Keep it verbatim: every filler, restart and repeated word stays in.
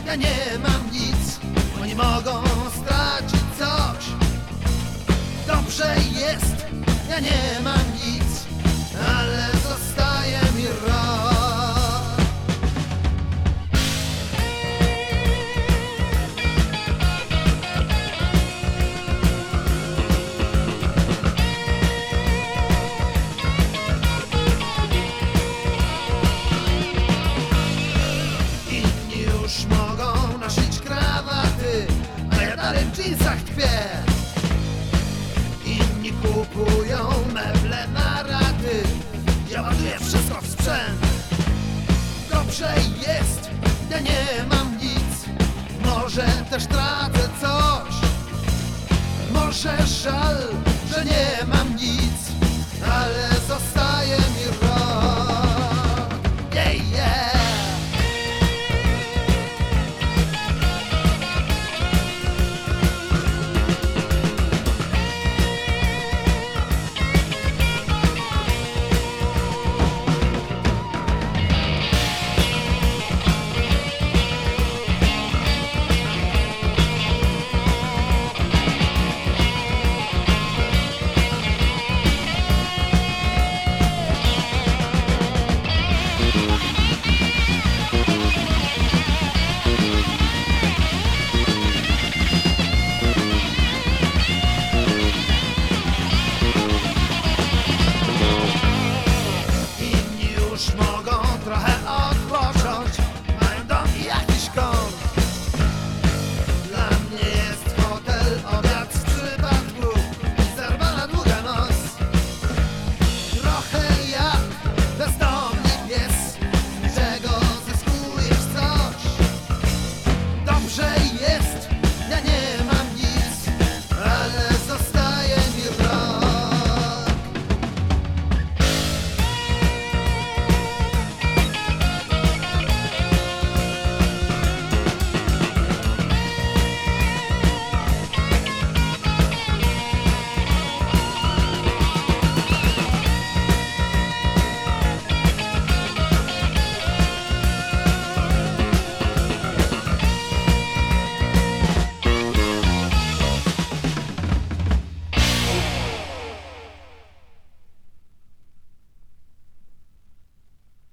ja nie mam nic. Oni mogą stracić coś. Dobrze jest, ja nie mam nic, ale zostaje mi rok. Inni już mogą nosić krawaty, a ja dalej w dżinsach tkwię. Inni kupują meble na raty, ja ładuję wszystko w sprzęt. Dobrze jest,